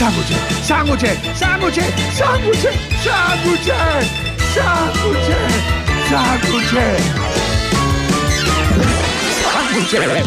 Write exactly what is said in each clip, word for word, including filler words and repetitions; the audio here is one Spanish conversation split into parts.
sándwiches, sándwiches, sándwiches, sándwiches, sándwiches, sándwiches, sándwiches, sándwiches.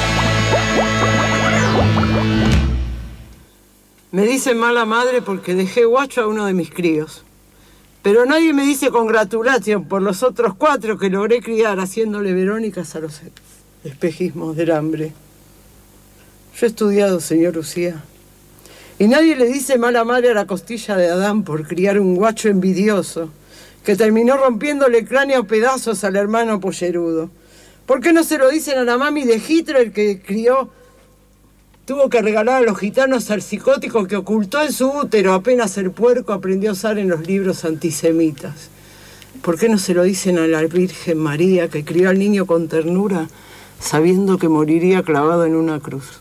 Me dicen mala madre porque dejé guacho a uno de mis críos. Pero nadie me dice congratulación por los otros cuatro que logré criar haciéndole verónicas a los espejismos del hambre. Yo he estudiado, señor Lucía. Y nadie le dice mala madre a la costilla de Adán por criar un guacho envidioso que terminó rompiéndole el cráneo a pedazos al hermano pollerudo. ¿Por qué no se lo dicen a la mami de Hitler que crió? Tuvo que regalar a los gitanos al psicótico que ocultó en su útero apenas el puerco aprendió a usar en los libros antisemitas. ¿Por qué no se lo dicen a la Virgen María que crió al niño con ternura sabiendo que moriría clavado en una cruz?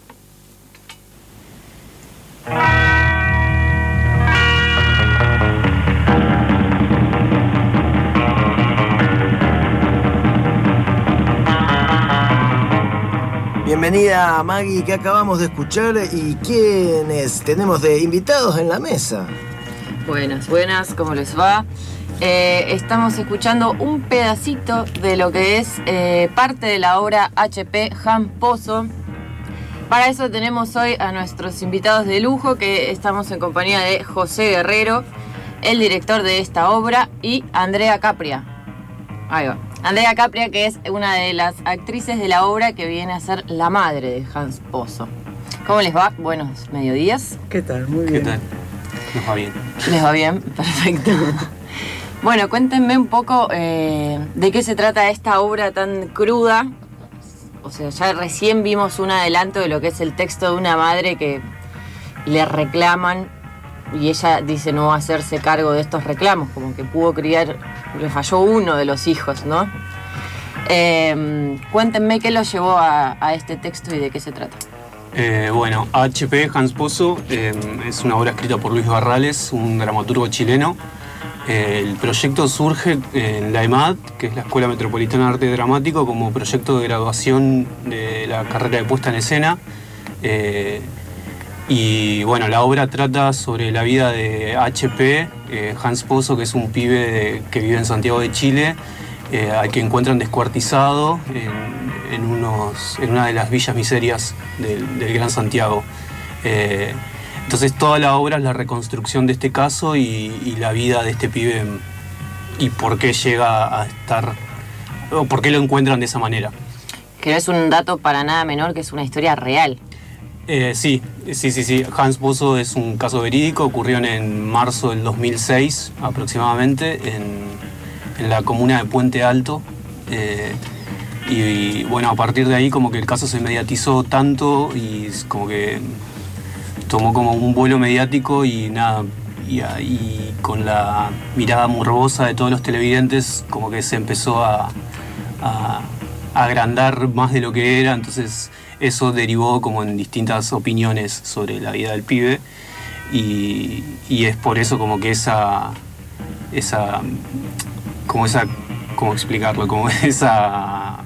Bienvenida, Maggie, que acabamos de escuchar. ¿Y quiénes tenemos de invitados en la mesa? Buenas, buenas, ¿cómo les va? Eh, estamos escuchando un pedacito de lo que es eh, parte de la obra H P Hans Pozo. Para eso tenemos hoy a nuestros invitados de lujo, que estamos en compañía de José Guerrero, el director de esta obra, y Andrea Capria. Ahí va. Andrea Capria, que es una de las actrices de la obra que viene a ser la madre de Hans Pozo. ¿Cómo les va? Buenos mediodías. ¿Qué tal? Muy bien. ¿Qué tal? Nos va bien. ¿Les va bien? Perfecto. Bueno, cuéntenme un poco eh, de qué se trata esta obra tan cruda. O sea, ya recién vimos un adelanto de lo que es el texto de una madre que le reclaman y ella dice no hacerse cargo de estos reclamos, como que pudo criar, le falló uno de los hijos, ¿no? Eh, cuéntenme qué lo llevó a, a este texto y de qué se trata. Eh, bueno, H P Hans Pozo eh, es una obra escrita por Luis Barrales, un dramaturgo chileno. Eh, el proyecto surge en la EMAD, que es la Escuela Metropolitana de Arte Dramático, como proyecto de graduación de la carrera de puesta en escena. Eh, y bueno, la obra trata sobre la vida de H P, eh, Hans Pozo, que es un pibe de, que vive en Santiago de Chile, eh, al que encuentran descuartizado en, en, unos, en una de las villas miserias del, del Gran Santiago. Eh, Entonces toda la obra es la reconstrucción de este caso y, y la vida de este pibe y por qué llega a estar, o por qué lo encuentran de esa manera. Que no es un dato para nada menor, que es una historia real. Eh, sí, sí, sí, sí. Hans Pozo es un caso verídico, ocurrió en marzo del dos mil seis aproximadamente, en, en la comuna de Puente Alto. Eh, y, y bueno, a partir de ahí como que el caso se mediatizó tanto y como que tomó como un vuelo mediático y nada, y, y con la mirada morbosa de todos los televidentes como que se empezó a, a, a agrandar más de lo que era, entonces eso derivó como en distintas opiniones sobre la vida del pibe y, y es por eso como que esa, esa, como esa, ¿cómo explicarlo? Como esa...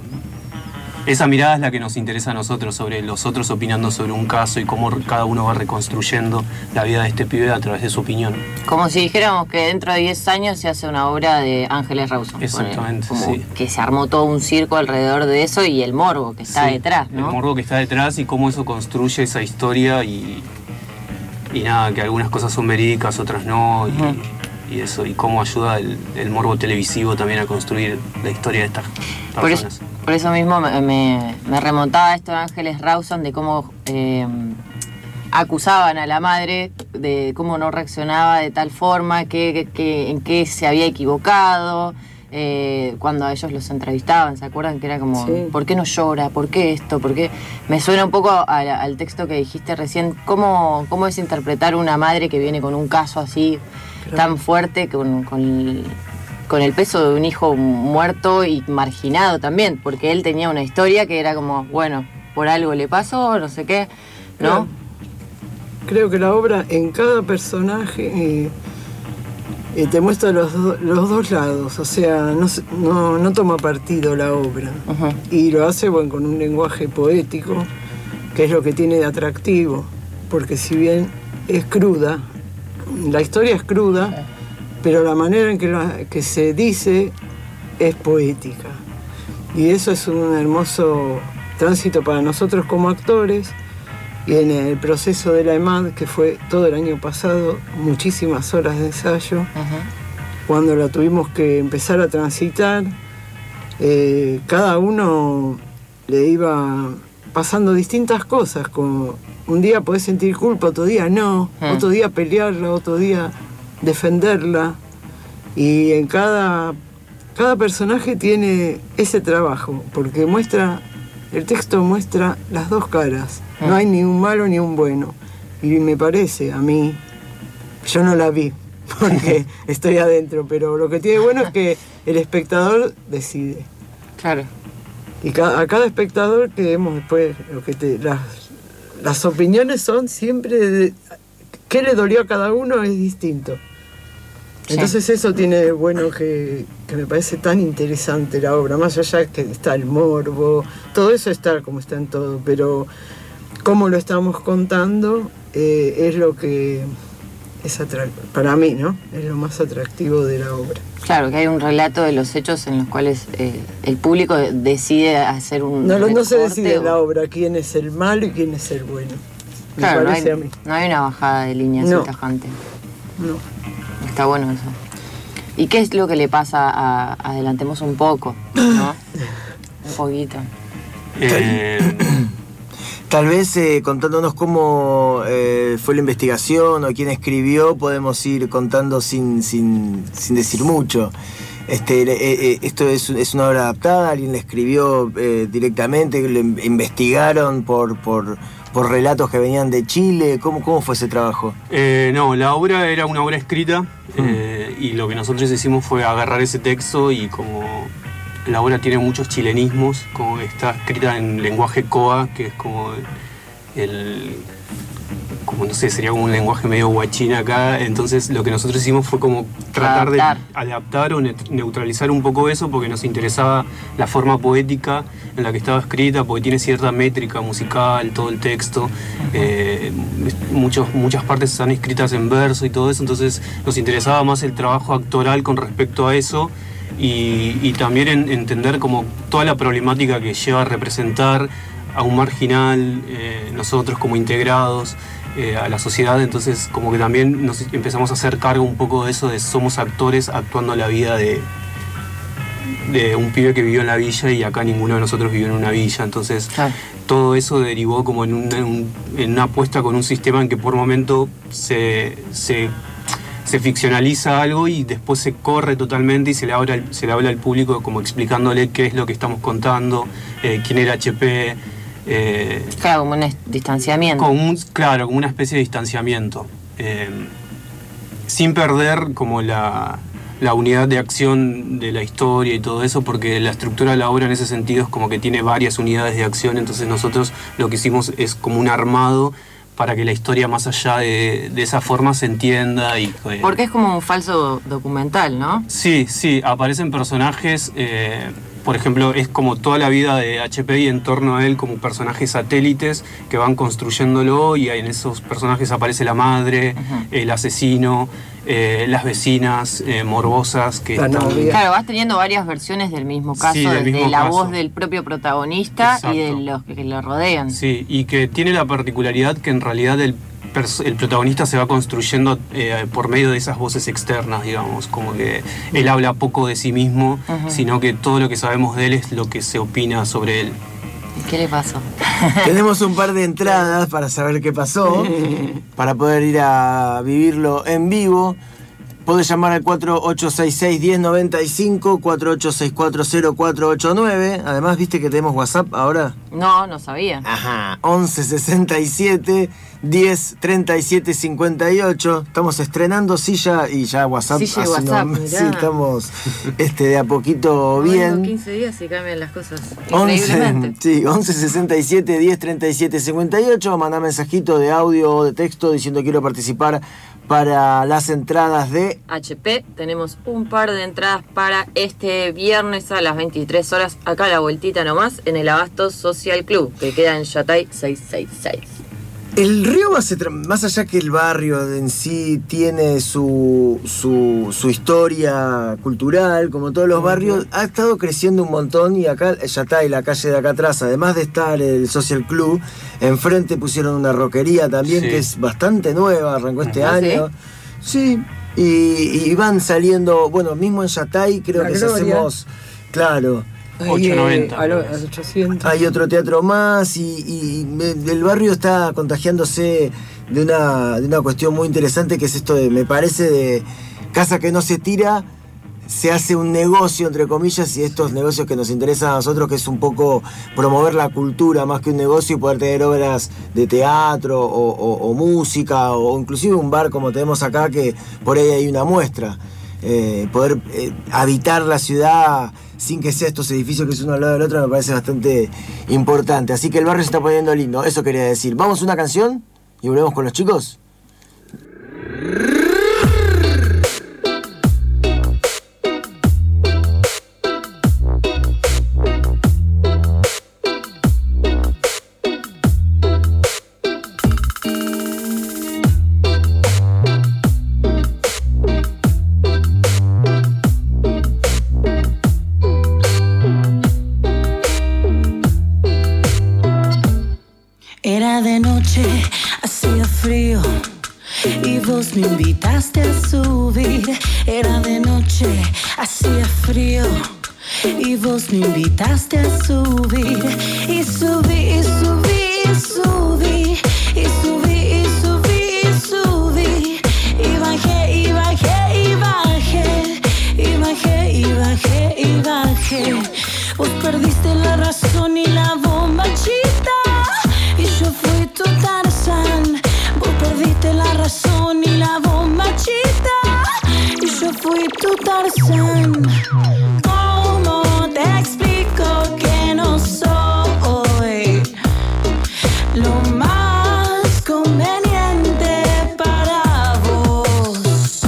Esa mirada es la que nos interesa a nosotros, sobre los otros opinando sobre un caso y cómo cada uno va reconstruyendo la vida de este pibe a través de su opinión. Como si dijéramos que dentro de diez años se hace una obra de Ángeles Rawson. Exactamente, como sí. Que se armó todo un circo alrededor de eso y el morbo que está sí, detrás, ¿no? El morbo que está detrás y cómo eso construye esa historia y, y nada, que algunas cosas son verídicas, otras no, y, uh-huh. y eso, y cómo ayuda el, el morbo televisivo también a construir la historia de estas personas. Por eso, por eso mismo me, me, me remontaba a esto de Ángeles Rawson, de cómo eh, acusaban a la madre, de cómo no reaccionaba de tal forma, que, que, que, en qué se había equivocado, eh, cuando a ellos los entrevistaban, ¿se acuerdan? Que era como, sí. ¿Por qué no llora? ¿Por qué esto? ¿Por qué? Me suena un poco a, a, al texto que dijiste recién, ¿cómo, cómo es interpretar una madre que viene con un caso así, claro, tan fuerte, con... con con el peso de un hijo muerto y marginado también, porque él tenía una historia que era como, bueno, por algo le pasó, no sé qué, ¿no? Claro. Creo que la obra en cada personaje eh, eh, te muestra los, do, los dos lados, o sea, no, no, no toma partido la obra. Uh-huh. Y lo hace, bueno, con un lenguaje poético, que es lo que tiene de atractivo, porque si bien es cruda, la historia es cruda, pero la manera en que, la, que se dice es poética. Y eso es un hermoso tránsito para nosotros como actores. Y en el proceso de la EMAD, que fue todo el año pasado, muchísimas horas de ensayo, uh-huh. cuando la tuvimos que empezar a transitar, eh, cada uno le iba pasando distintas cosas, como un día podés sentir culpa, otro día no, uh-huh. otro día pelearla, otro día defenderla, y en cada, cada personaje tiene ese trabajo, porque muestra, el texto muestra las dos caras. No hay ni un malo ni un bueno. Y me parece, a mí, yo no la vi, porque estoy adentro, pero lo que tiene bueno es que el espectador decide. Claro. Y ca- a cada espectador que vemos después, lo que te, las, las opiniones son siempre de qué le dolió a cada uno es distinto. Entonces sí. Eso tiene de bueno que, que me parece tan interesante la obra, más allá que está el morbo, todo eso está como está en todo, pero cómo lo estamos contando eh, es lo que es atractivo, para mí, ¿no? Es lo más atractivo de la obra. Claro, que hay un relato de los hechos en los cuales eh, el público decide hacer un No, no se decide o... en la obra quién es el malo y quién es el bueno. Me claro, parece no hay, a mí. No hay una bajada de línea no. tajante. No. Está bueno eso. ¿Y qué es lo que le pasa a Adelantemos un poco, ¿no? Un poquito. Eh... Tal vez eh, contándonos cómo eh, fue la investigación o quién escribió, podemos ir contando sin, sin, sin decir mucho. Este, eh, eh, esto es, es una obra adaptada, alguien la escribió eh, directamente, lo investigaron por, por, por relatos que venían de Chile. ¿Cómo, cómo fue ese trabajo? Eh, no, la obra era una obra escrita, mm. eh, y lo que nosotros hicimos fue agarrar ese texto y como... La obra tiene muchos chilenismos, como está escrita en lenguaje coa, que es como el, como no sé, sería como un lenguaje medio guachín acá. Entonces lo que nosotros hicimos fue como tratar adaptar. de adaptar o neutralizar un poco eso, porque nos interesaba la forma poética en la que estaba escrita, porque tiene cierta métrica musical, todo el texto. Eh, muchos, muchas partes están escritas en verso y todo eso, entonces nos interesaba más el trabajo actoral con respecto a eso. Y, y también en, entender como toda la problemática que lleva a representar a un marginal, eh, nosotros como integrados eh, a la sociedad. Entonces como que también nos empezamos a hacer cargo un poco de eso, de somos actores actuando la vida de, de un pibe que vivió en la villa y acá ninguno de nosotros vivió en una villa. Entonces ah. todo eso derivó como en una, en, un, en una apuesta con un sistema en que por momento se... se se ficcionaliza algo y después se corre totalmente y se le habla, se le habla al público como explicándole qué es lo que estamos contando, eh, quién era H P. Eh, claro, como un distanciamiento. Como un, claro, como una especie de distanciamiento. Eh, sin perder como la, la unidad de acción de la historia y todo eso, porque la estructura de la obra en ese sentido es como que tiene varias unidades de acción, entonces nosotros lo que hicimos es como un armado para que la historia más allá de, de esa forma se entienda. Y, eh, porque es como un falso documental, ¿no? Sí, sí, aparecen personajes, eh, por ejemplo, es como toda la vida de H P y en torno a él como personajes satélites que van construyéndolo y en esos personajes aparece la madre, uh-huh. el asesino, eh, las vecinas eh, morbosas que están... Claro, vas teniendo varias versiones del mismo caso, sí, del mismo de la caso. voz del propio protagonista. Exacto. Y de los que lo rodean. Sí, y que tiene la particularidad que en realidad el, el protagonista se va construyendo eh, por medio de esas voces externas, digamos, como que él habla poco de sí mismo, uh-huh. sino que todo lo que sabemos de él es lo que se opina sobre él. ¿Qué le pasó? Tenemos un par de entradas para saber qué pasó, para poder ir a vivirlo en vivo. Podés llamar al cuatro ocho seis seis, uno cero nueve cinco, cuatro ocho seis cuatro, cero cuatro ocho nueve. Además, ¿viste que tenemos WhatsApp ahora? No, no sabía. Ajá, once sesenta y siete, diez treinta y siete cincuenta y ocho. Estamos estrenando silla y ya WhatsApp. Silla y WhatsApp, no, sí, estamos este, de a poquito bien. Bueno, quince días y cambian las cosas increíblemente. once, sí, once sesenta y siete, diez treinta y siete cincuenta y ocho. Mandá mensajito de audio o de texto diciendo quiero participar para las entradas de H P. Tenemos un par de entradas para este viernes a las veintitrés horas, acá a la vueltita nomás, en el Abasto Social Club, que queda en Yatay seiscientos sesenta y seis. El Rioba, se tra- más allá que el barrio en sí tiene su, su, su historia cultural, como todos los barrios, ha estado creciendo un montón y acá, Yatay, la calle de acá atrás, además de estar el Social Club, enfrente pusieron una roquería también, Sí. que es bastante nueva, arrancó este ¿Ah, sí? año. Sí, y, y van saliendo, bueno, mismo en Yatay creo La que si Gloria. hacemos, claro. Ahí, ocho noventa, eh, a lo- me parece. a ochocientos. Hay otro teatro más y, y me- el barrio está contagiándose de una, de una cuestión muy interesante que es esto de, me parece, de casa que no se tira, se hace un negocio, entre comillas, y estos negocios que nos interesan a nosotros, que es un poco promover la cultura más que un negocio y poder tener obras de teatro o, o- o música o inclusive un bar como tenemos acá que por ahí hay una muestra. Eh, poder eh, habitar la ciudad sin que sea estos edificios que es uno al lado del otro me parece bastante importante. Así que el barrio se está poniendo lindo, eso quería decir. ¿Vamos a una canción y volvemos con los chicos? Era de noche, hacía frío y vos me invitaste a subir. Era de noche, hacía frío y vos me invitaste a subir. Y subí, y subí, y subí, y subí, y subí, y subí. Y bajé, y bajé, y bajé, y bajé, y bajé, y bajé. Vos perdiste la razón y la bombachita. Y yo fui tu Tarzán. Vos perdiste la razón y la bombachita. Y yo fui tu Tarzán. ¿Cómo te explico que no soy lo más conveniente para vos?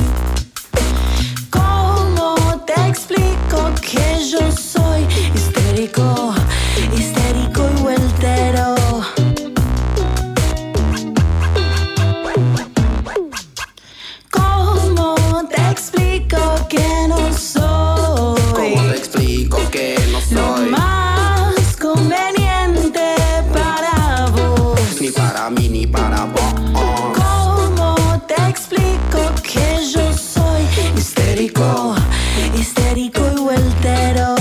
¿Cómo te explico que yo soy histérico, histérico y vueltero? ¿Cómo te explico que no soy? ¿Cómo te explico que no Lo soy más conveniente para vos. ni para mí ni para vos? ¿Cómo te explico que yo soy histérico, histérico y vueltero?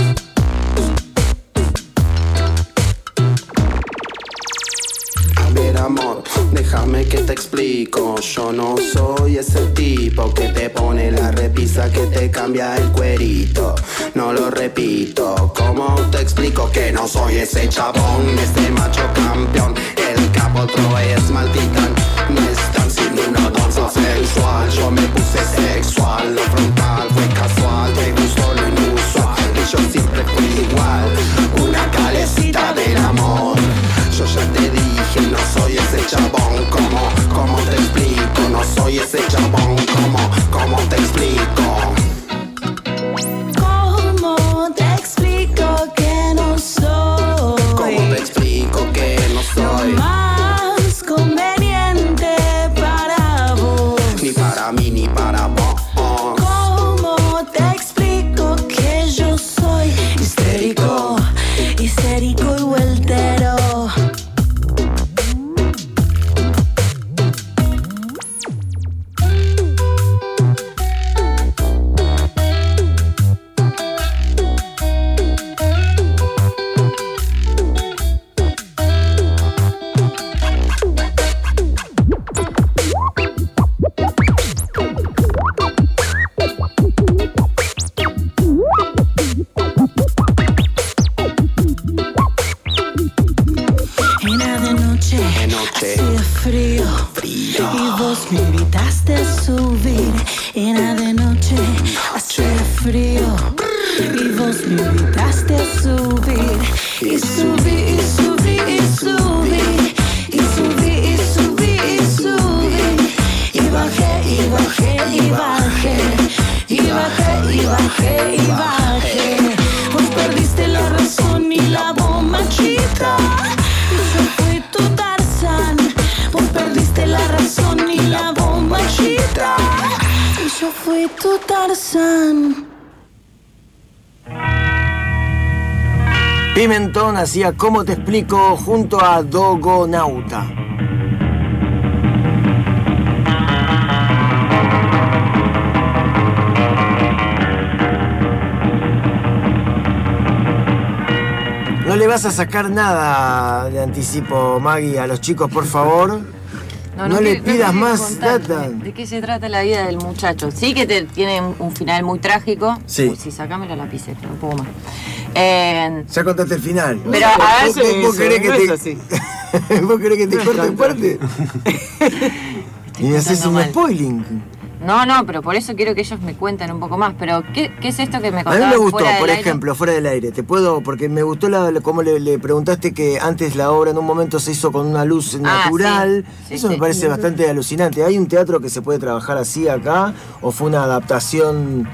A ver, amor, déjame que te explico. Yo no soy ese tipo que te pone la repisa, que te cambia el cuerito. No lo repito. ¿Cómo te explico que no soy ese chabón, ese macho campeón? El capo otro es malditán. No están sin una danza sexual. Yo me puse sexual, lo frontal fue casual. Te gustó lo inusual y yo siempre fui igual. Una calecita del amor. Yo ya te dije, no soy ese chabón. ¿Cómo, cómo te explico? No soy ese chabón. ¿Cómo, cómo te explico? ¿Cómo te explico que no soy? ¿Cómo te explico que no Lo soy más conveniente para vos. ni para mí ni para vos? ¿Cómo te explico que yo soy histérico, histérico y vueltero? Era de noche, De noche. hacía frío, Frío. y vos me invitaste a subir. Era de noche, hacía frío, y vos me invitaste a subir. Y subí, y subí, y subí, y subí, y subí, y subí. Y bajé, y bajé, y bajé, y bajé, y bajé, y bajé. Vos perdiste la razón y la bombachita. Y yo fui tu Tarzán. fui tu Tarzán. Pimentón hacía ¿Cómo te explico? Junto a Dogonauta. No le vas a sacar nada de anticipo, Maggie, a los chicos, por favor. No, no, no le pidas no más contar, data. ¿De, ¿De qué se trata la vida del muchacho? Sí que te, tiene un final muy trágico. Sí. Uy, sí, sacame la lapicera, no puedo más. Eh, ya contaste el final. Pero a ver, ¿Vos, vos, vos querés que te, así. ¿Vos querés que te no corte parte? Y me haces un spoiling. No, no, pero por eso quiero que ellos me cuenten un poco más. Pero, ¿qué, qué es esto que me contaban? A mí me gustó, fuera por del ejemplo, aire? fuera del aire. Te puedo, porque me gustó la, cómo le, le preguntaste que antes la obra en un momento se hizo con una luz Ah, natural. sí, sí, Eso sí. me parece bastante alucinante. ¿Hay un teatro que se puede trabajar así acá? ¿O fue una adaptación?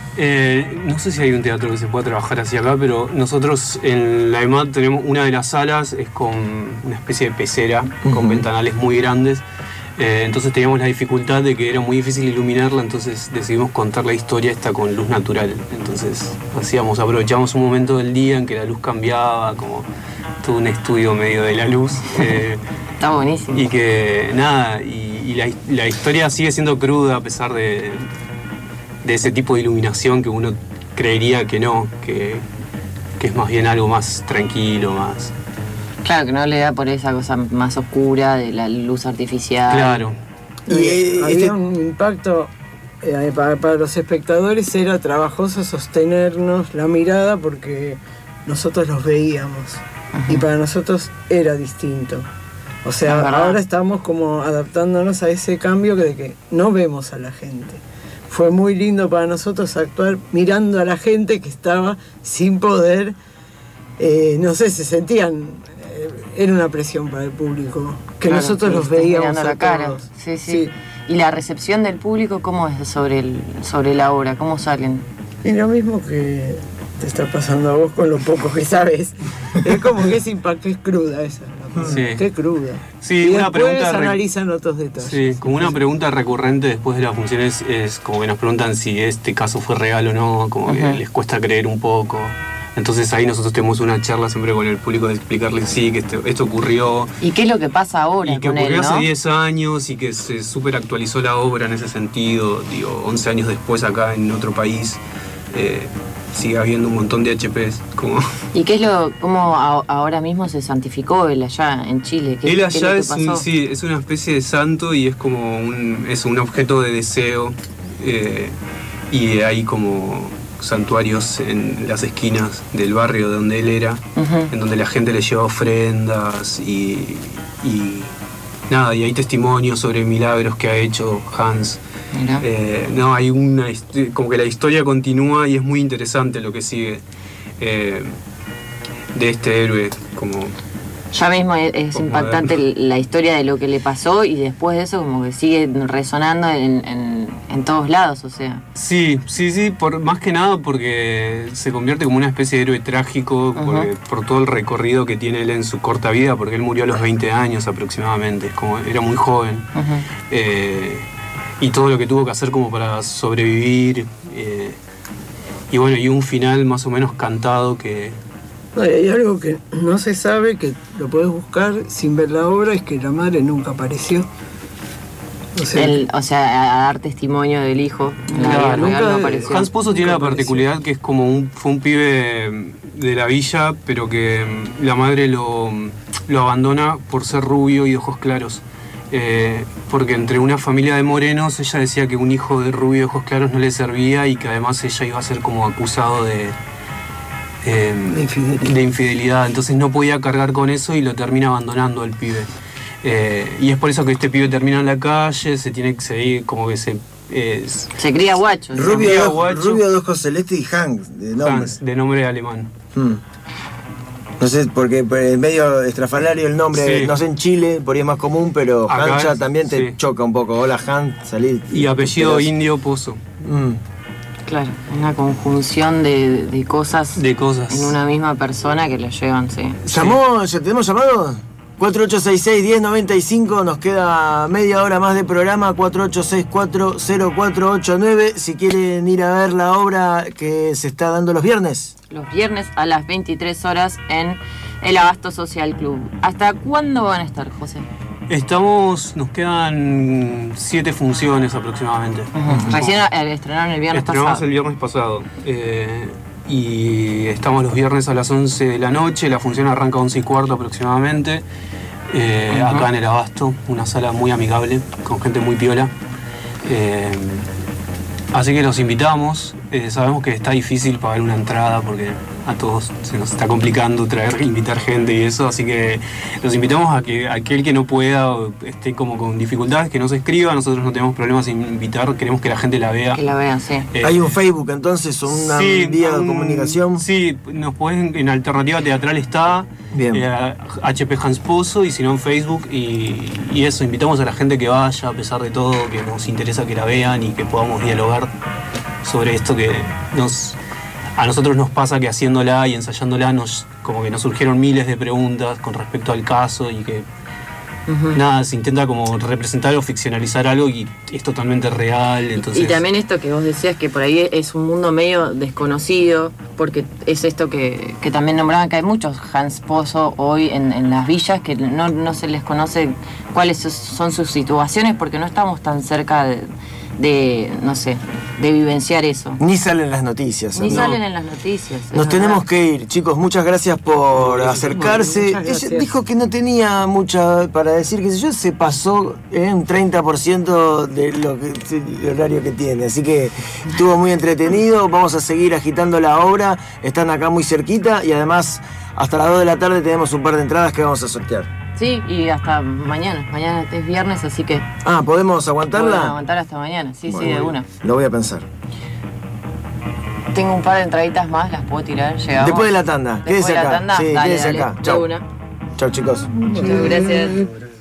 Eh, no sé si hay un teatro que se pueda trabajar así acá, pero nosotros en la E M A D tenemos una de las salas, es con una especie de pecera, Uh-huh. con ventanales muy grandes. Eh, entonces teníamos la dificultad de que era muy difícil iluminarla, entonces decidimos contar la historia esta con luz natural. Entonces hacíamos, aprovechamos un momento del día en que la luz cambiaba, como todo un estudio medio de la luz. Eh, Está buenísimo. y que nada, y, y la, la historia sigue siendo cruda a pesar de, de ese tipo de iluminación que uno creería que no, que, que es más bien algo más tranquilo, más... Claro, que no le da por esa cosa más oscura de la luz artificial. Claro. Y eh, había este... un impacto, eh, para, para los espectadores era trabajoso sostenernos la mirada porque nosotros los veíamos. Uh-huh. Y para nosotros era distinto. O sea, ahora estamos como adaptándonos a ese cambio de que no vemos a la gente. Fue muy lindo para nosotros actuar mirando a la gente que estaba sin poder, eh, no sé, se sentían... Era una presión para el público, que claro, nosotros sí, los veíamos a la cara. Sí, sí, sí. ¿Y la recepción del público cómo es sobre, el, sobre la obra? ¿Cómo salen? Y lo mismo que te está pasando a vos con lo poco que sabes. Es como que ese impacto es cruda esa. Sí. Qué cruda. Sí, y una después pregunta analizan otros detalles. Sí, como una pregunta recurrente después de las funciones es como que nos preguntan si este caso fue real o no, como uh-huh. que les cuesta creer un poco. Entonces ahí nosotros tenemos una charla siempre con el público de explicarles sí, que esto, esto ocurrió. ¿Y qué es lo que pasa ahora? Y que con ocurrió él, ¿no? hace diez años y que se súper actualizó la obra en ese sentido. Digo, once años después acá en otro país eh, sigue habiendo un montón de H Pes. Como... ¿Y qué es lo, cómo a, ahora mismo se santificó él allá en Chile? ¿Qué, él allá qué es, es, un, sí, es una especie de santo y es como un, es un objeto de deseo. Eh, y hay como... santuarios en las esquinas del barrio de donde él era, uh-huh. en donde la gente le lleva ofrendas y, y nada, y hay testimonios sobre milagros que ha hecho Hans. Eh, no, hay una como que la historia continúa y es muy interesante lo que sigue eh, de este héroe como. Ya mismo es, es impactante la historia de lo que le pasó y después de eso como que sigue resonando en, en, en todos lados, o sea. Sí, sí, sí, por, más que nada porque se convierte como una especie de héroe trágico uh-huh. por, por todo el recorrido que tiene él en su corta vida, porque él murió a los veinte años aproximadamente, es como, era muy joven. Uh-huh. Eh, y todo lo que tuvo que hacer como para sobrevivir. Eh, y bueno, y un final más o menos cantado que... Hay algo que no se sabe, que lo podés buscar sin ver la obra, es que la madre nunca apareció. O sea, El, o sea a dar testimonio del hijo. La claro, nunca no apareció. Hans Pozo tiene la particularidad que es como un, fue un pibe de la villa, pero que la madre lo, lo abandona por ser rubio y ojos claros. Eh, porque entre una familia de morenos ella decía que un hijo de rubio y ojos claros no le servía y que además ella iba a ser como acusado de... Eh, de, infidelidad. de infidelidad, entonces no podía cargar con eso y lo termina abandonando al pibe. Eh, y es por eso que este pibe termina en la calle, se tiene que seguir, como que se... Eh, se cría guacho. Rubio, cría de, guacho. Rubio de ojos celestes y Hans, de nombre. Hans, de nombre alemán. Hmm. No sé, porque es medio estrafalario el nombre, sí. No sé en Chile, por ahí es más común, pero acá Hans ya es, también te sí. choca un poco. Hola Hans, salí. Y apellido indio Pozo. Hmm. Claro, una conjunción de, de cosas de cosas en una misma persona que lo llevan, sí. ¿Llamó? ¿Tenemos llamado? cuatro ocho seis seis, uno cero nueve cinco, nos queda media hora más de programa, cuatro ocho seis cuatro, cero cuatro ocho nueve, si quieren ir a ver la obra que se está dando los viernes. Los viernes a las veintitrés horas en el Abasto Social Club. ¿Hasta cuándo van a estar, José? Estamos, nos quedan siete funciones aproximadamente. Uh-huh. Recién eh, estrenaron el viernes Estrenamos pasado. el viernes pasado. Eh, y estamos los viernes a las once de la noche, la función arranca a once y cuarto aproximadamente. Eh, uh-huh. Acá en el Abasto, una sala muy amigable, con gente muy piola. Eh, así que los invitamos. Eh, sabemos que está difícil pagar una entrada porque a todos se nos está complicando traer, invitar gente y eso, así que los invitamos a que aquel que no pueda o esté como con dificultades, que no se escriba. Nosotros no tenemos problemas en invitar, queremos que la gente la vea. Que la vean, sí. Eh, ¿Hay un Facebook entonces o una sí, vía de un, comunicación? Sí, nos pueden, en Alternativa Teatral está, bien. Eh, H P Hans Pozo, y si no en Facebook, y, y eso, invitamos a la gente que vaya, a pesar de todo, que nos interesa que la vean y que podamos dialogar sobre esto que nos... A nosotros nos pasa que haciéndola y ensayándola nos, como que nos surgieron miles de preguntas con respecto al caso y que uh-huh. nada, se intenta como representar o ficcionalizar algo y es totalmente real. Entonces... Y también esto que vos decías, que por ahí es un mundo medio desconocido, porque es esto que, que también nombraban, que hay muchos Hans Pozo hoy en, en las villas que no, no se les conoce cuáles son sus situaciones porque no estamos tan cerca de... de, no sé, de vivenciar eso. Ni salen las noticias. Ni ¿no? salen en las noticias. Nos tenemos que ir, chicos. Muchas gracias por acercarse. Gracias. Ella dijo que no tenía mucha para decir, qué sé yo, se pasó en un treinta por ciento de lo que, el horario que tiene. Así que estuvo muy entretenido. Vamos a seguir agitando la obra. Están acá muy cerquita y además hasta las dos de la tarde tenemos un par de entradas que vamos a sortear. Sí, y hasta mañana. Mañana es viernes, así que... Ah, ¿podemos aguantarla? Podemos aguantar hasta mañana, sí, bueno, sí, de una. Lo voy a pensar. Tengo un par de entraditas más, las puedo tirar, llegamos. Después de la tanda, Después quédese de la acá. tanda, Sí, dale, quédese dale, acá. de Chau. una. Chau, chicos. Muchas gracias.